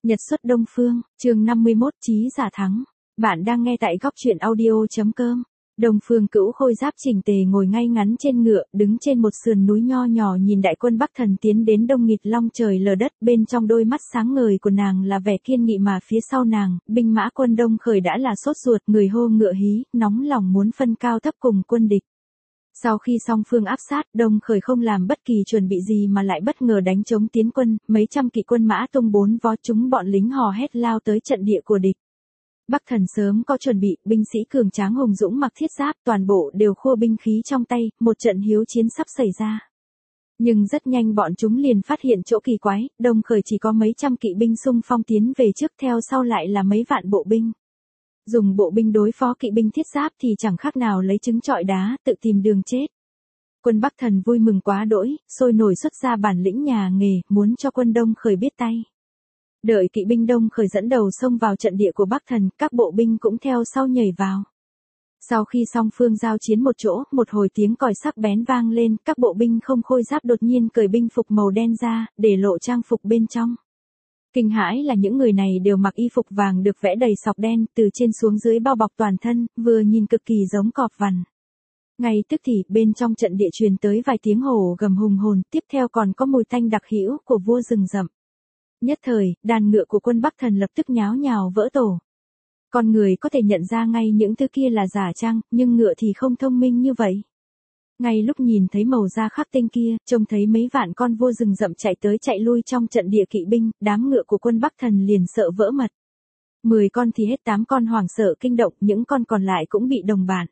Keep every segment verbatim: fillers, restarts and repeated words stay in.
Nhật xuất Đông Phương, chương năm mươi mốt Chí giả thắng. Bạn đang nghe tại góc truyện audio chấm com. Đông Phương Cữu khôi giáp chỉnh tề ngồi ngay ngắn trên ngựa, đứng trên một sườn núi nho nhỏ nhìn đại quân Bắc Thần tiến đến đông nghịt long trời lở đất, bên trong đôi mắt sáng ngời của nàng là vẻ kiên nghị mà phía sau nàng, binh mã quân Đông Khởi đã là sốt ruột, người hô ngựa hí, nóng lòng muốn phân cao thấp cùng quân địch. Sau khi song phương áp sát, Đông Khởi không làm bất kỳ chuẩn bị gì mà lại bất ngờ đánh chống tiến quân, mấy trăm kỵ quân mã tung bốn vó chúng bọn lính hò hét lao tới trận địa của địch. Bắc Thần sớm có chuẩn bị, binh sĩ cường tráng hùng dũng mặc thiết giáp, toàn bộ đều khua binh khí trong tay, một trận hiếu chiến sắp xảy ra. Nhưng rất nhanh bọn chúng liền phát hiện chỗ kỳ quái, Đông Khởi chỉ có mấy trăm kỵ binh xung phong tiến về trước, theo sau lại là mấy vạn bộ binh. Dùng bộ binh đối phó kỵ binh thiết giáp thì chẳng khác nào lấy trứng trọi đá, tự tìm đường chết. Quân Bắc Thần vui mừng quá đỗi, sôi nổi xuất ra bản lĩnh nhà nghề, muốn cho quân Đông Khởi biết tay. Đợi kỵ binh Đông Khởi dẫn đầu xông vào trận địa của Bắc Thần, các bộ binh cũng theo sau nhảy vào. Sau khi song phương giao chiến một chỗ, một hồi tiếng còi sắc bén vang lên, các bộ binh không khôi giáp đột nhiên cởi binh phục màu đen ra, để lộ trang phục bên trong. Kinh hãi là những người này đều mặc y phục vàng được vẽ đầy sọc đen, từ trên xuống dưới bao bọc toàn thân, vừa nhìn cực kỳ giống cọp vằn. Ngay tức thì, bên trong trận địa truyền tới vài tiếng hổ gầm hùng hồn, tiếp theo còn có mùi tanh đặc hữu của vua rừng rậm. Nhất thời, đàn ngựa của quân Bắc Thần lập tức nháo nhào vỡ tổ. Con người có thể nhận ra ngay những thứ kia là giả trang, nhưng ngựa thì không thông minh như vậy. Ngay lúc nhìn thấy màu da khắc tinh kia, trông thấy mấy vạn con vua rừng rậm chạy tới chạy lui trong trận địa kỵ binh, đám ngựa của quân Bắc Thần liền sợ vỡ mật. Mười con thì hết tám con hoảng sợ kinh động, những con còn lại cũng bị đồng bạn.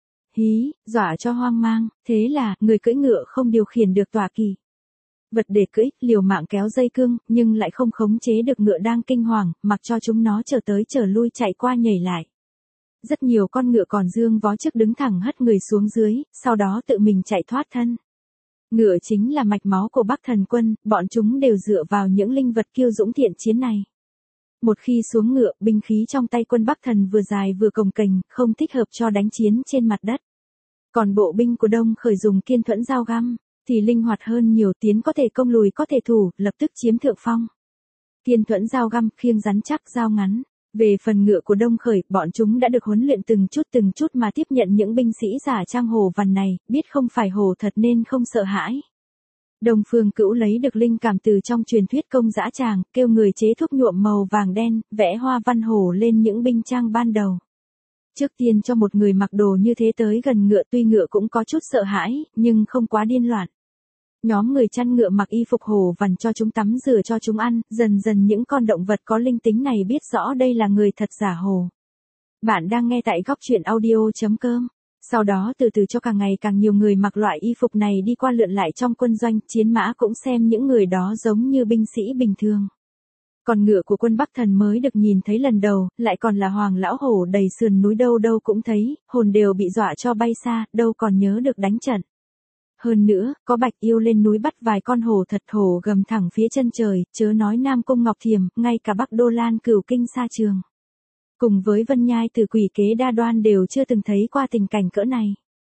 Hí, dọa cho hoang mang, thế là, người cưỡi ngựa không điều khiển được tọa kỳ. Vật để cưỡi, liều mạng kéo dây cương, nhưng lại không khống chế được ngựa đang kinh hoàng, mặc cho chúng nó trở tới trở lui chạy qua nhảy lại. Rất nhiều con ngựa còn dương vó trước đứng thẳng hất người xuống dưới, sau đó tự mình chạy thoát thân. Ngựa chính là mạch máu của Bắc Thần quân, bọn chúng đều dựa vào những linh vật kiêu dũng thiện chiến này. Một khi xuống ngựa, binh khí trong tay quân Bắc Thần vừa dài vừa cồng kềnh, không thích hợp cho đánh chiến trên mặt đất. Còn bộ binh của Đông Khởi dùng kiên thuẫn dao găm, thì linh hoạt hơn nhiều, tiến có thể công lùi có thể thủ, lập tức chiếm thượng phong. Kiên thuẫn dao găm, khiêng rắn chắc dao ngắn. Về phần ngựa của Đông Khởi, bọn chúng đã được huấn luyện từng chút từng chút mà tiếp nhận những binh sĩ giả trang hổ vằn này, biết không phải hổ thật nên không sợ hãi. Đông Phương Cữu lấy được linh cảm từ trong truyền thuyết công dã tràng, kêu người chế thuốc nhuộm màu vàng đen, vẽ hoa văn hổ lên những binh trang ban đầu. Trước tiên cho một người mặc đồ như thế tới gần ngựa, tuy ngựa cũng có chút sợ hãi, nhưng không quá điên loạn. Nhóm người chăn ngựa mặc y phục hổ vằn cho chúng tắm rửa cho chúng ăn, dần dần những con động vật có linh tính này biết rõ đây là người thật giả hổ. Bạn đang nghe tại góc truyện audio chấm com. Sau đó từ từ cho càng ngày càng nhiều người mặc loại y phục này đi qua lượn lại trong quân doanh, chiến mã cũng xem những người đó giống như binh sĩ bình thường. Còn ngựa của quân Bắc Thần mới được nhìn thấy lần đầu, lại còn là hoàng lão hổ đầy sườn núi, đâu đâu cũng thấy, hồn đều bị dọa cho bay xa, đâu còn nhớ được đánh trận. Hơn nữa, có Bạch Yêu lên núi bắt vài con hổ thật, hổ gầm thẳng phía chân trời, chớ nói Nam Cung Ngọc Thiềm, ngay cả Bắc Đô Lan Cửu Kinh Sa Trường. Cùng với Vân Nhai Tử Quỷ Kế Đa Đoan đều chưa từng thấy qua tình cảnh cỡ này.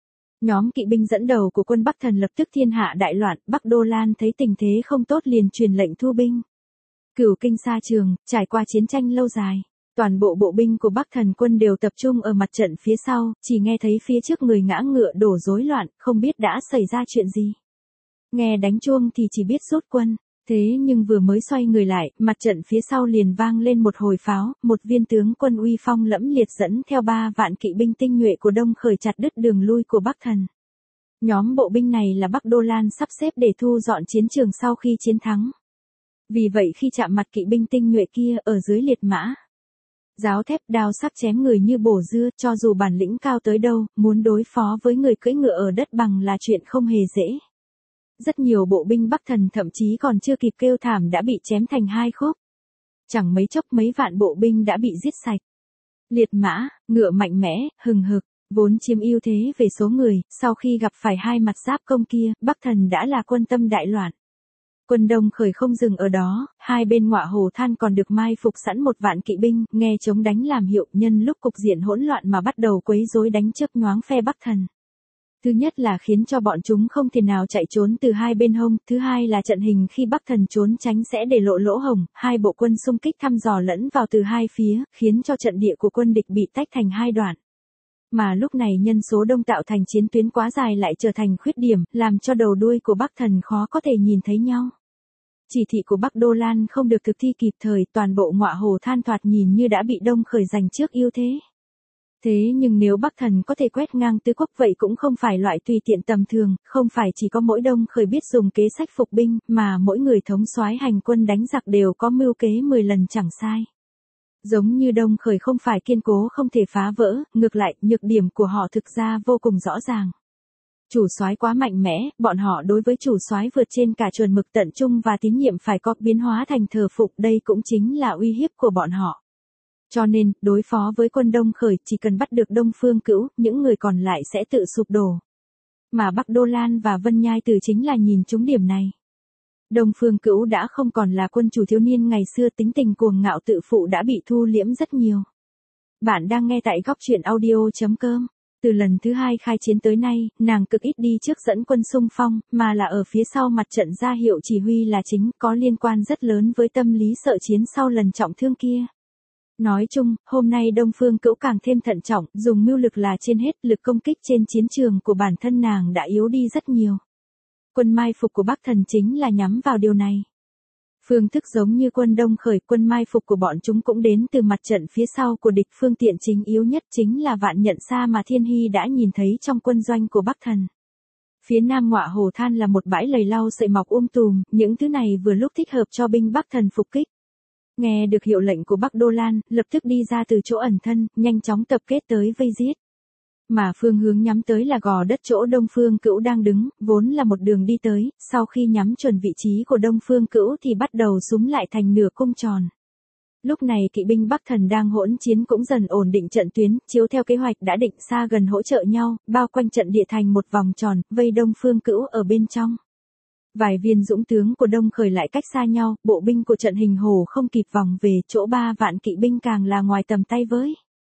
Nhóm kỵ binh dẫn đầu của quân Bắc Thần lập tức thiên hạ đại loạn, Bắc Đô Lan thấy tình thế không tốt liền truyền lệnh thu binh. Cửu Kinh Sa Trường, trải qua chiến tranh lâu dài, toàn bộ bộ binh của Bắc Thần quân đều tập trung ở mặt trận phía sau, chỉ nghe thấy phía trước người ngã ngựa đổ rối loạn, không biết đã xảy ra chuyện gì. Nghe đánh chuông thì chỉ biết rút quân, thế nhưng vừa mới xoay người lại, mặt trận phía sau liền vang lên một hồi pháo, một viên tướng quân uy phong lẫm liệt dẫn theo ba vạn kỵ binh tinh nhuệ của Đông Khởi chặt đứt đường lui của Bắc Thần. Nhóm bộ binh này là Bắc Đô Lan sắp xếp để thu dọn chiến trường sau khi chiến thắng. Vì vậy khi chạm mặt kỵ binh tinh nhuệ kia ở dưới liệt mã, giáo thép đao sắc chém người như bổ dưa, cho dù bản lĩnh cao tới đâu, muốn đối phó với người cưỡi ngựa ở đất bằng là chuyện không hề dễ. Rất nhiều bộ binh Bắc Thần thậm chí còn chưa kịp kêu thảm đã bị chém thành hai khúc. Chẳng mấy chốc mấy vạn bộ binh đã bị giết sạch. Liệt mã, ngựa mạnh mẽ, hừng hực, vốn chiếm ưu thế về số người, sau khi gặp phải hai mặt giáp công kia, Bắc Thần đã là quân tâm đại loạn. Quân Đông Khởi không dừng ở đó, hai bên ngọa hồ than còn được mai phục sẵn một vạn kỵ binh, nghe chống đánh làm hiệu, nhân lúc cục diện hỗn loạn mà bắt đầu quấy rối đánh chớp nhoáng phe Bắc Thần. Thứ nhất là khiến cho bọn chúng không thể nào chạy trốn từ hai bên hông, thứ hai là trận hình khi Bắc Thần trốn tránh sẽ để lộ lỗ hổng, hai bộ quân xung kích thăm dò lẫn vào từ hai phía, khiến cho trận địa của quân địch bị tách thành hai đoạn. Mà lúc này nhân số đông tạo thành chiến tuyến quá dài lại trở thành khuyết điểm, làm cho đầu đuôi của Bắc Thần khó có thể nhìn thấy nhau. Chỉ thị của Bắc Đô Lan không được thực thi kịp thời, toàn bộ Ngọa Hồ Than thoạt nhìn như đã bị Đông Khởi giành trước ưu thế. Thế nhưng nếu Bắc Thần có thể quét ngang tứ quốc vậy cũng không phải loại tùy tiện tầm thường, không phải chỉ có mỗi Đông Khởi biết dùng kế sách phục binh, mà mỗi người thống soái hành quân đánh giặc đều có mưu kế mười lần chẳng sai. Giống như Đông Khởi không phải kiên cố không thể phá vỡ, ngược lại, nhược điểm của họ thực ra vô cùng rõ ràng. Chủ soái quá mạnh mẽ, bọn họ đối với chủ soái vượt trên cả chuẩn mực tận trung và tín nhiệm phải có biến hóa thành thờ phục, đây cũng chính là uy hiếp của bọn họ. Cho nên, đối phó với quân Đông Khởi chỉ cần bắt được Đông Phương Cữu, những người còn lại sẽ tự sụp đổ. Mà Bắc Đô Lan và Vân Nhai Từ chính là nhìn trúng điểm này. Đông Phương Cữu đã không còn là quân chủ thiếu niên ngày xưa, tính tình cuồng ngạo tự phụ đã bị thu liễm rất nhiều. Bạn đang nghe tại góc truyện audio chấm com. Từ lần thứ hai khai chiến tới nay, nàng cực ít đi trước dẫn quân xung phong, mà là ở phía sau mặt trận ra hiệu chỉ huy là chính, có liên quan rất lớn với tâm lý sợ chiến sau lần trọng thương kia. Nói chung, hôm nay Đông Phương Cữu càng thêm thận trọng, dùng mưu lực là trên hết, lực công kích trên chiến trường của bản thân nàng đã yếu đi rất nhiều. Quân mai phục của Bắc Thần chính là nhắm vào điều này. Phương thức giống như quân Đông Khởi, quân mai phục của bọn chúng cũng đến từ mặt trận phía sau của địch, phương tiện chính yếu nhất chính là Vạn Nhận Sa mà Thiên Hy đã nhìn thấy trong quân doanh của Bắc Thần. Phía nam Ngọa Hồ Than là một bãi lầy lau sậy mọc um tùm, những thứ này vừa lúc thích hợp cho binh Bắc Thần phục kích. Nghe được hiệu lệnh của Bắc Đô Lan, lập tức đi ra từ chỗ ẩn thân, nhanh chóng tập kết tới vây giết. Mà phương hướng nhắm tới là gò đất chỗ Đông Phương Cữu đang đứng, vốn là một đường đi tới, sau khi nhắm chuẩn vị trí của Đông Phương Cữu thì bắt đầu súm lại thành nửa cung tròn. Lúc này kỵ binh Bắc Thần đang hỗn chiến cũng dần ổn định trận tuyến, chiếu theo kế hoạch đã định xa gần hỗ trợ nhau, bao quanh trận địa thành một vòng tròn, vây Đông Phương Cữu ở bên trong. Vài viên dũng tướng của Đông Khởi lại cách xa nhau, bộ binh của trận Hình Hồ không kịp vòng về, chỗ ba vạn kỵ binh càng là ngoài tầm tay với.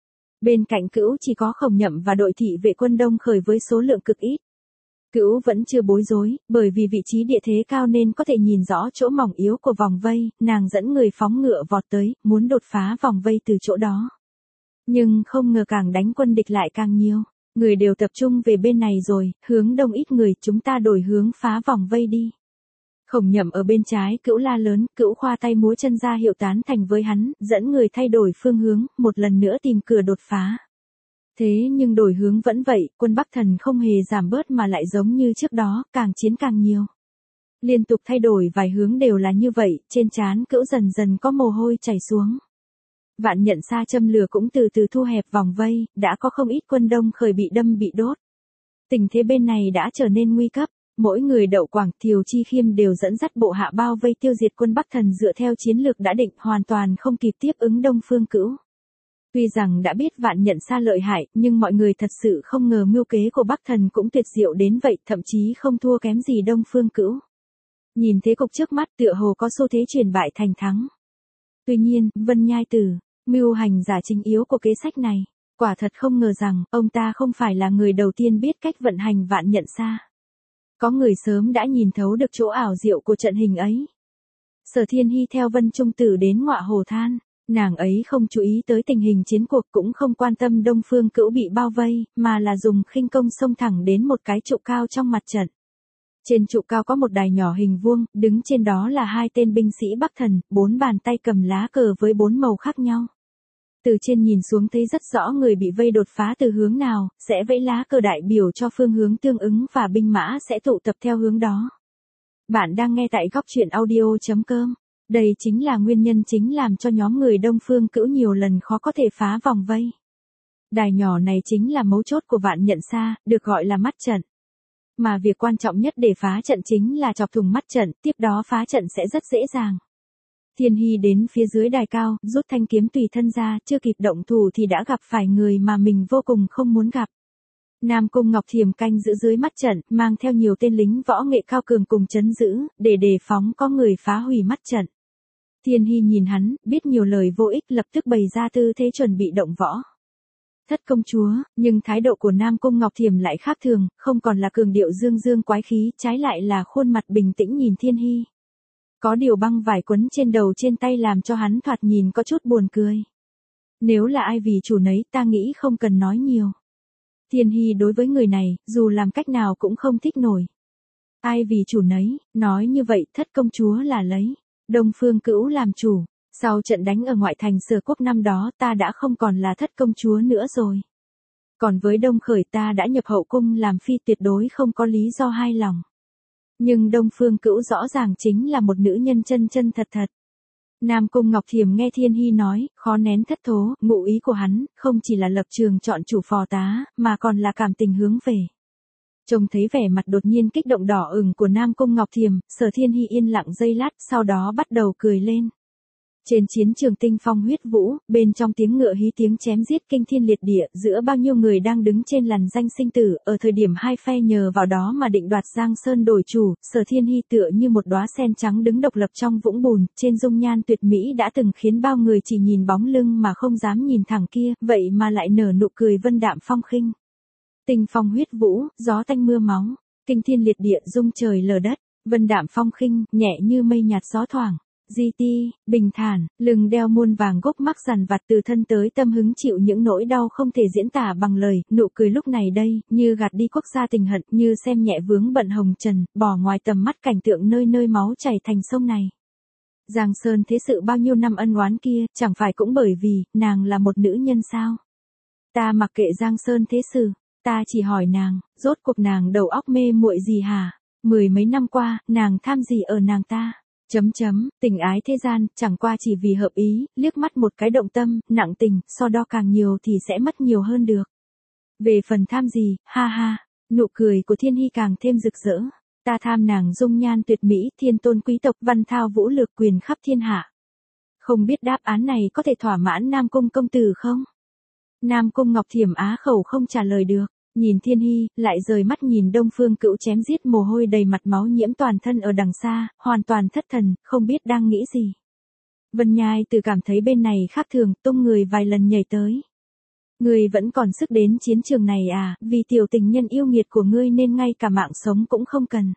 Bên cạnh Cữu chỉ có Khổng Nhậm và đội thị vệ quân Đông Khởi với số lượng cực ít. Cữu vẫn chưa bối rối, bởi vì vị trí địa thế cao nên có thể nhìn rõ chỗ mỏng yếu của vòng vây, nàng dẫn người phóng ngựa vọt tới, muốn đột phá vòng vây từ chỗ đó. Nhưng không ngờ càng đánh quân địch lại càng nhiều. Người đều tập trung về bên này rồi, hướng đông ít người, chúng ta đổi hướng phá vòng vây đi. Khổng Nhậm ở bên trái, Cữu la lớn, Cữu khoa tay múa chân ra hiệu tán thành với hắn, dẫn người thay đổi phương hướng, một lần nữa tìm cửa đột phá. Thế nhưng đổi hướng vẫn vậy, quân Bắc Thần không hề giảm bớt mà lại giống như trước đó, càng chiến càng nhiều. Liên tục thay đổi vài hướng đều là như vậy, trên trán Cữu dần dần có mồ hôi chảy xuống. Vạn Nhận Sa châm lửa cũng từ từ thu hẹp vòng vây, đã có không ít quân Đông Khởi bị đâm bị đốt. Tình thế bên này đã trở nên nguy cấp, mỗi người Đậu Quảng, Thiều Chi Khiêm đều dẫn dắt bộ hạ bao vây tiêu diệt quân Bắc Thần dựa theo chiến lược đã định, hoàn toàn không kịp tiếp ứng Đông Phương Cữu. Tuy rằng đã biết Vạn Nhận Sa lợi hại, nhưng mọi người thật sự không ngờ mưu kế của Bắc Thần cũng tuyệt diệu đến vậy, thậm chí không thua kém gì Đông Phương Cữu. Nhìn thế cục trước mắt tựa hồ có xu thế chuyển bại thành thắng. Tuy nhiên, Vân Nhai Tử, mưu hành giả chính yếu của kế sách này, quả thật không ngờ rằng, ông ta không phải là người đầu tiên biết cách vận hành Vạn Nhận Sa. Có người sớm đã nhìn thấu được chỗ ảo diệu của trận hình ấy. Sở Thiên Hy theo Vân Trung Tử đến Ngọa Hồ Than, nàng ấy không chú ý tới tình hình chiến cuộc cũng không quan tâm Đông Phương Cữu bị bao vây, mà là dùng khinh công xông thẳng đến một cái trụ cao trong mặt trận. Trên trụ cao có một đài nhỏ hình vuông, đứng trên đó là hai tên binh sĩ Bắc Thần, bốn bàn tay cầm lá cờ với bốn màu khác nhau. Từ trên nhìn xuống thấy rất rõ người bị vây đột phá từ hướng nào, sẽ vẫy lá cờ đại biểu cho phương hướng tương ứng và binh mã sẽ tụ tập theo hướng đó. Bạn đang nghe tại góc truyện audio chấm com. Đây chính là nguyên nhân chính làm cho nhóm người Đông Phương Cữu nhiều lần khó có thể phá vòng vây. Đài nhỏ này chính là mấu chốt của Vạn Nhận Sa, được gọi là mắt trận. Mà việc quan trọng nhất để phá trận chính là chọc thủng mắt trận, tiếp đó phá trận sẽ rất dễ dàng. Thiên Hy đến phía dưới đài cao, rút thanh kiếm tùy thân ra, chưa kịp động thủ thì đã gặp phải người mà mình vô cùng không muốn gặp. Nam Cung Ngọc Thiềm canh giữ dưới mắt trận, mang theo nhiều tên lính võ nghệ cao cường cùng trấn giữ, để đề phóng có người phá hủy mắt trận. Thiên Hy nhìn hắn, biết nhiều lời vô ích lập tức bày ra tư thế chuẩn bị động võ. Thất công chúa, nhưng thái độ của Nam Cung Ngọc Thiểm lại khác thường, không còn là cường điệu dương dương quái khí, trái lại là khuôn mặt bình tĩnh nhìn Thiên Hy. Có điều băng vải quấn trên đầu trên tay làm cho hắn thoạt nhìn có chút buồn cười. Nếu là ai vì chủ nấy ta nghĩ không cần nói nhiều. Thiên Hy đối với người này, dù làm cách nào cũng không thích nổi. Ai vì chủ nấy, nói như vậy thất công chúa là lấy Đông Phương Cữu làm chủ. Sau trận đánh ở ngoại thành Sở Quốc năm đó ta đã không còn là thất công chúa nữa rồi. Còn với Đông Khởi ta đã nhập hậu cung làm phi tuyệt đối không có lý do hai lòng. Nhưng Đông Phương Cữu rõ ràng chính là một nữ nhân chân chân thật thật. Nam Cung Ngọc Thiểm nghe Thiên Hy nói, khó nén thất thố, ngụ ý của hắn, không chỉ là lập trường chọn chủ phò tá, mà còn là cảm tình hướng về. Trông thấy vẻ mặt đột nhiên kích động đỏ ửng của Nam Cung Ngọc Thiểm, Sở Thiên Hy yên lặng giây lát, sau đó bắt đầu cười lên. Trên chiến trường tinh phong huyết vũ, bên trong tiếng ngựa hí tiếng chém giết kinh thiên liệt địa, giữa bao nhiêu người đang đứng trên lằn danh sinh tử, ở thời điểm hai phe nhờ vào đó mà định đoạt Giang Sơn đổi chủ, Sở Thiên Hy tựa như một đóa sen trắng đứng độc lập trong vũng bùn, trên dung nhan tuyệt mỹ đã từng khiến bao người chỉ nhìn bóng lưng mà không dám nhìn thẳng kia, vậy mà lại nở nụ cười vân đạm phong khinh. Tinh phong huyết vũ, gió tanh mưa máu, kinh thiên liệt địa rung trời lở đất, vân đạm phong khinh, nhẹ như mây nhạt gió thoảng. Di ti, bình thản, lưng đeo muôn vàng gốc mắc dằn vặt từ thân tới tâm hứng chịu những nỗi đau không thể diễn tả bằng lời, nụ cười lúc này đây, như gạt đi quốc gia tình hận, như xem nhẹ vướng bận hồng trần, bỏ ngoài tầm mắt cảnh tượng nơi nơi máu chảy thành sông này. Giang Sơn thế sự bao nhiêu năm ân oán kia, chẳng phải cũng bởi vì, nàng là một nữ nhân sao? Ta mặc kệ Giang Sơn thế sự, ta chỉ hỏi nàng, rốt cuộc nàng đầu óc mê muội gì hả? Mười mấy năm qua, nàng tham gì ở nàng ta? Chấm chấm, tình ái thế gian, chẳng qua chỉ vì hợp ý, liếc mắt một cái động tâm, nặng tình, so đo càng nhiều thì sẽ mất nhiều hơn được. Về phần tham gì, ha ha, nụ cười của Thiên Hy càng thêm rực rỡ. Ta tham nàng dung nhan tuyệt mỹ, thiên tôn quý tộc, văn thao vũ lược quyền khắp thiên hạ. Không biết đáp án này có thể thỏa mãn Nam Cung công tử không? Nam Cung Ngọc Thiểm á khẩu không trả lời được. Nhìn Thiên Hy, lại rời mắt nhìn Đông Phương Cữu chém giết mồ hôi đầy mặt máu nhiễm toàn thân ở đằng xa, hoàn toàn thất thần, không biết đang nghĩ gì. Vân Nhai Từ cảm thấy bên này khác thường, tung người vài lần nhảy tới. Ngươi vẫn còn sức đến chiến trường này à, vì tiểu tình nhân yêu nghiệt của ngươi nên ngay cả mạng sống cũng không cần.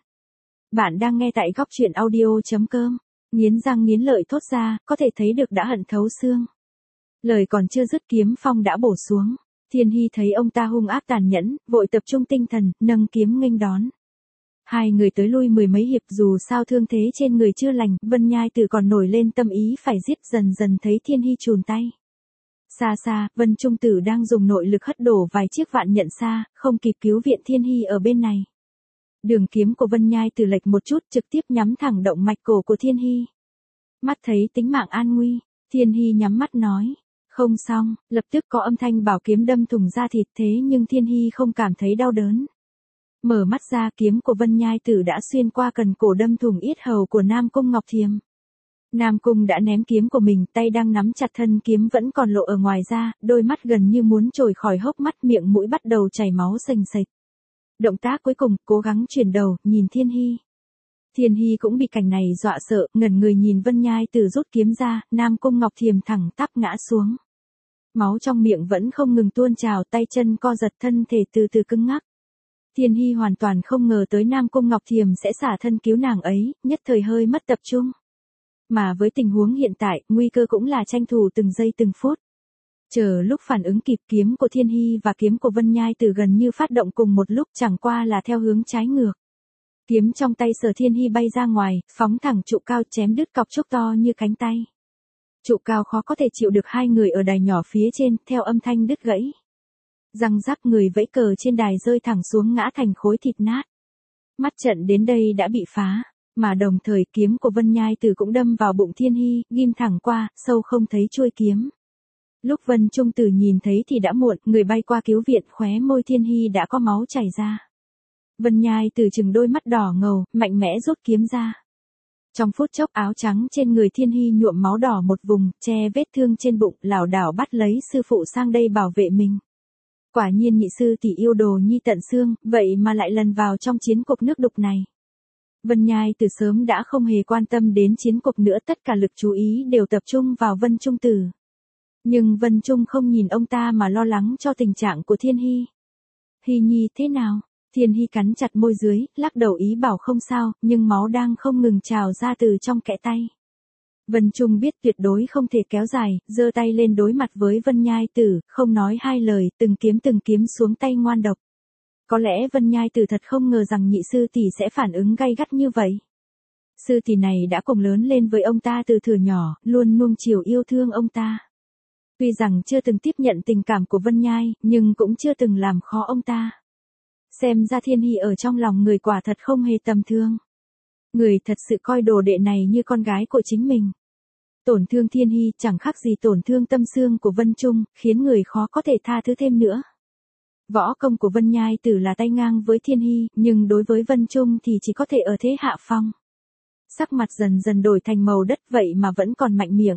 Bạn đang nghe tại góc truyện audio.com, nghiến răng nghiến lợi thốt ra, có thể thấy được đã hận thấu xương. Lời còn chưa dứt kiếm phong đã bổ xuống. Thiên Hy thấy ông ta hung ác tàn nhẫn, vội tập trung tinh thần, nâng kiếm nghênh đón. Hai người tới lui mười mấy hiệp dù sao thương thế trên người chưa lành, Vân Nhai Tử còn nổi lên tâm ý phải giết dần dần thấy Thiên Hy chùn tay. Xa xa, Vân Trung Tử đang dùng nội lực hất đổ vài chiếc vạn nhận xa, không kịp cứu viện Thiên Hy ở bên này. Đường kiếm của Vân Nhai Tử lệch một chút trực tiếp nhắm thẳng động mạch cổ của Thiên Hy. Mắt thấy tính mạng an nguy, Thiên Hy nhắm mắt nói. Không xong, lập tức có âm thanh bảo kiếm đâm thủng da thịt thế nhưng Thiên Hy không cảm thấy đau đớn. Mở mắt ra kiếm của Vân Nhai Tử đã xuyên qua cần cổ đâm thủng yết hầu của Nam Cung Ngọc Thiểm. Nam Cung đã ném kiếm của mình, tay đang nắm chặt thân kiếm vẫn còn lộ ở ngoài ra, đôi mắt gần như muốn trồi khỏi hốc mắt, miệng mũi bắt đầu chảy máu sình sịch. Động tác cuối cùng, cố gắng chuyển đầu, nhìn Thiên Hy. Thiên Hy cũng bị cảnh này dọa sợ, ngẩn người nhìn Vân Nhai Tử rút kiếm ra, Nam Cung Ngọc Thiểm thẳng tắp ngã xuống. Máu trong miệng vẫn không ngừng tuôn trào, tay chân co giật, thân thể từ từ cứng ngắc. Thiên Hy hoàn toàn không ngờ tới Nam Cung Ngọc Thiểm sẽ xả thân cứu nàng ấy, nhất thời hơi mất tập trung. Mà với tình huống hiện tại, nguy cơ cũng là tranh thủ từng giây từng phút. Chờ lúc phản ứng kịp, kiếm của Thiên Hy và kiếm của Vân Nhai Tử gần như phát động cùng một lúc, chẳng qua là theo hướng trái ngược. Kiếm trong tay Sở Thiên Hy bay ra ngoài, phóng thẳng trụ cao chém đứt cọc trúc to như cánh tay. Trụ cao khó có thể chịu được hai người ở đài nhỏ phía trên, theo âm thanh đứt gãy. Răng rắc, người vẫy cờ trên đài rơi thẳng xuống ngã thành khối thịt nát. Mắt trận đến đây đã bị phá, mà đồng thời kiếm của Vân Nhai Tử cũng đâm vào bụng Thiên Hy, ghim thẳng qua, sâu không thấy chuôi kiếm. Lúc Vân Trung Tử nhìn thấy thì đã muộn, người bay qua cứu viện, khóe môi Thiên Hy đã có máu chảy ra. Vân Nhai Tử chừng đôi mắt đỏ ngầu, mạnh mẽ rút kiếm ra. Trong phút chốc áo trắng trên người Thiên Hy nhuộm máu đỏ một vùng, che vết thương trên bụng, lảo đảo bắt lấy sư phụ sang đây bảo vệ mình. Quả nhiên nhị sư tỷ yêu đồ nhi tận xương, vậy mà lại lần vào trong chiến cuộc nước đục này. Vân Nhai từ sớm đã không hề quan tâm đến chiến cuộc nữa, tất cả lực chú ý đều tập trung vào Vân Trung Tử. Nhưng Vân Trung không nhìn ông ta mà lo lắng cho tình trạng của Thiên Hy. Hy nhi thế nào? Thiên Hy cắn chặt môi dưới, lắc đầu ý bảo không sao, nhưng máu đang không ngừng trào ra từ trong kẽ tay. Vân Trung biết tuyệt đối không thể kéo dài, giơ tay lên đối mặt với Vân Nhai Tử, không nói hai lời, từng kiếm từng kiếm xuống tay ngoan độc. Có lẽ Vân Nhai Tử thật không ngờ rằng nhị sư tỷ sẽ phản ứng gay gắt như vậy. Sư tỷ này đã cùng lớn lên với ông ta từ thuở nhỏ, luôn nuông chiều yêu thương ông ta. Tuy rằng chưa từng tiếp nhận tình cảm của Vân Nhai, nhưng cũng chưa từng làm khó ông ta. Xem ra Thiên Hy ở trong lòng người quả thật không hề tầm thường. Người thật sự coi đồ đệ này như con gái của chính mình. Tổn thương Thiên Hy chẳng khác gì tổn thương tâm xương của Vân Trung, khiến người khó có thể tha thứ thêm nữa. Võ công của Vân Nhai Tử là tay ngang với Thiên Hy, nhưng đối với Vân Trung thì chỉ có thể ở thế hạ phong. Sắc mặt dần dần đổi thành màu đất vậy mà vẫn còn mạnh miệng.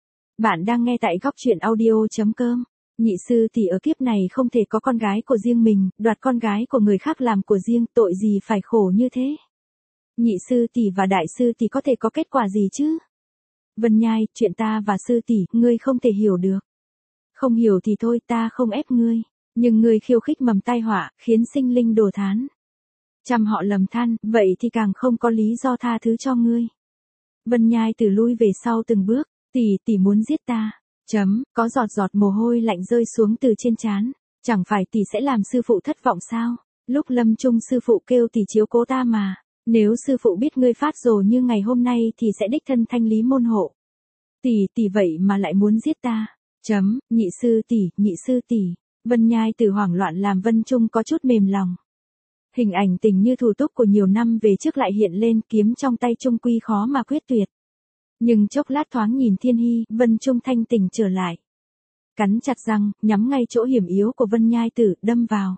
Bạn đang nghe tại góc truyện audio chấm com. Nhị sư tỷ ở kiếp này không thể có con gái của riêng mình, đoạt con gái của người khác làm của riêng, tội gì phải khổ như thế. Nhị sư tỷ và đại sư tỷ có thể có kết quả gì chứ? Vân Nhai, chuyện ta và sư tỷ, ngươi không thể hiểu được. Không hiểu thì thôi, ta không ép ngươi. Nhưng ngươi khiêu khích mầm tai họa, khiến sinh linh đổ thán. Trăm họ lầm than, vậy thì càng không có lý do tha thứ cho ngươi. Vân Nhai Tử lui về sau từng bước, tỷ tỷ muốn giết ta. Chấm, có giọt giọt mồ hôi lạnh rơi xuống từ trên trán. Chẳng phải tỷ sẽ làm sư phụ thất vọng sao? Lúc lâm chung sư phụ kêu tỷ chiếu cố ta mà. Nếu sư phụ biết ngươi phát rồ như ngày hôm nay thì sẽ đích thân thanh lý môn hộ. Tỷ tỷ vậy mà lại muốn giết ta. Chấm, nhị sư tỷ, nhị sư tỷ. Vân Nhai Tử hoảng loạn làm Vân Trung có chút mềm lòng. Hình ảnh tình như thủ túc của nhiều năm về trước lại hiện lên, kiếm trong tay Trung quy khó mà quyết tuyệt. Nhưng chốc lát thoáng nhìn Thiên Hy, Vân Trung thanh tỉnh trở lại. Cắn chặt răng, nhắm ngay chỗ hiểm yếu của Vân Nhai Tử, đâm vào.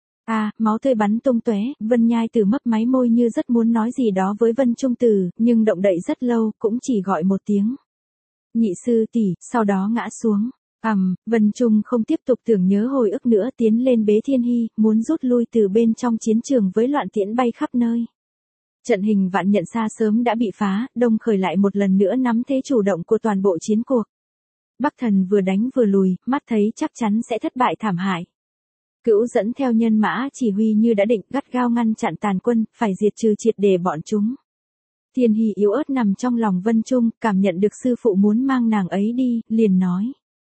À, máu tươi bắn tung tóe, Vân Nhai Tử mấp máy môi như rất muốn nói gì đó với Vân Trung Tử, nhưng động đậy rất lâu, cũng chỉ gọi một tiếng. Nhị sư tỷ, sau đó ngã xuống. Ầm, um, Vân Trung không tiếp tục tưởng nhớ hồi ức nữa, tiến lên bế Thiên Hy, muốn rút lui từ bên trong chiến trường với loạn tiễn bay khắp nơi. Trận hình vạn nhận xa sớm đã bị phá, Đông Khởi lại một lần nữa nắm thế chủ động của toàn bộ chiến cuộc. Bắc Thần vừa đánh vừa lùi, mắt thấy chắc chắn sẽ thất bại thảm hại. Cữu dẫn theo nhân mã chỉ huy như đã định, gắt gao ngăn chặn tàn quân, phải diệt trừ triệt để bọn chúng. Thiên Hy yếu ớt nằm trong lòng Vân Trung, cảm nhận được sư phụ muốn mang nàng ấy đi, liền nói.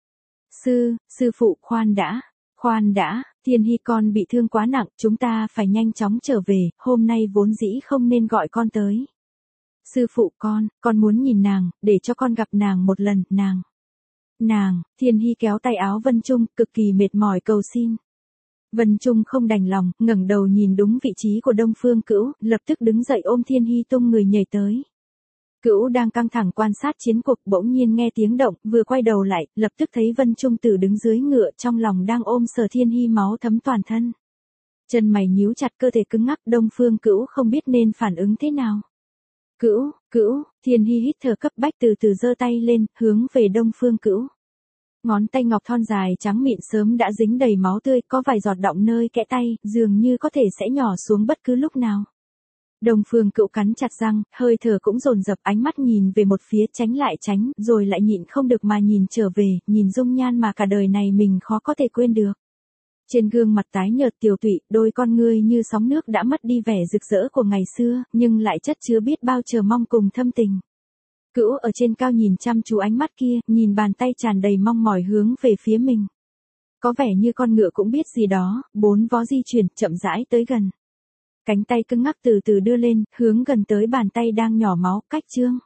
Sư, sư phụ khoan đã, khoan đã, Thiên Hy con bị thương quá nặng, chúng ta phải nhanh chóng trở về, hôm nay vốn dĩ không nên gọi con tới. Sư phụ con, con muốn nhìn nàng, để cho con gặp nàng một lần, nàng. Nàng, Thiên Hy kéo tay áo Vân Trung, cực kỳ mệt mỏi cầu xin. Vân Trung không đành lòng, ngẩng đầu nhìn đúng vị trí của Đông Phương Cữu, lập tức đứng dậy ôm Thiên Hy tung người nhảy tới. Cữu đang căng thẳng quan sát chiến cuộc, bỗng nhiên nghe tiếng động, vừa quay đầu lại, lập tức thấy Vân Trung Tử đứng dưới ngựa, trong lòng đang ôm Sở Thiên Hy, máu thấm toàn thân. Chân mày nhíu chặt, cơ thể cứng ngắc, Đông Phương Cữu không biết nên phản ứng thế nào. Cữu, Cữu, Thiên Hy hít thở cấp bách từ từ giơ tay lên, hướng về Đông Phương Cữu. Ngón tay ngọc thon dài trắng mịn sớm đã dính đầy máu tươi, có vài giọt đọng nơi kẽ tay, dường như có thể sẽ nhỏ xuống bất cứ lúc nào. Đông Phương Cữu cắn chặt răng, hơi thở cũng dồn dập, ánh mắt nhìn về một phía, tránh lại tránh, rồi lại nhịn không được mà nhìn trở về, nhìn dung nhan mà cả đời này mình khó có thể quên được. Trên gương mặt tái nhợt tiều tụy, đôi con ngươi như sóng nước đã mất đi vẻ rực rỡ của ngày xưa, nhưng lại chất chứa biết bao chờ mong cùng thâm tình. Cữu ở trên cao nhìn chăm chú ánh mắt kia, nhìn bàn tay tràn đầy mong mỏi hướng về phía mình. Có vẻ như con ngựa cũng biết gì đó, bốn vó di chuyển, chậm rãi tới gần. Cánh tay cứng ngắc từ từ đưa lên, hướng gần tới bàn tay đang nhỏ máu, cách chương.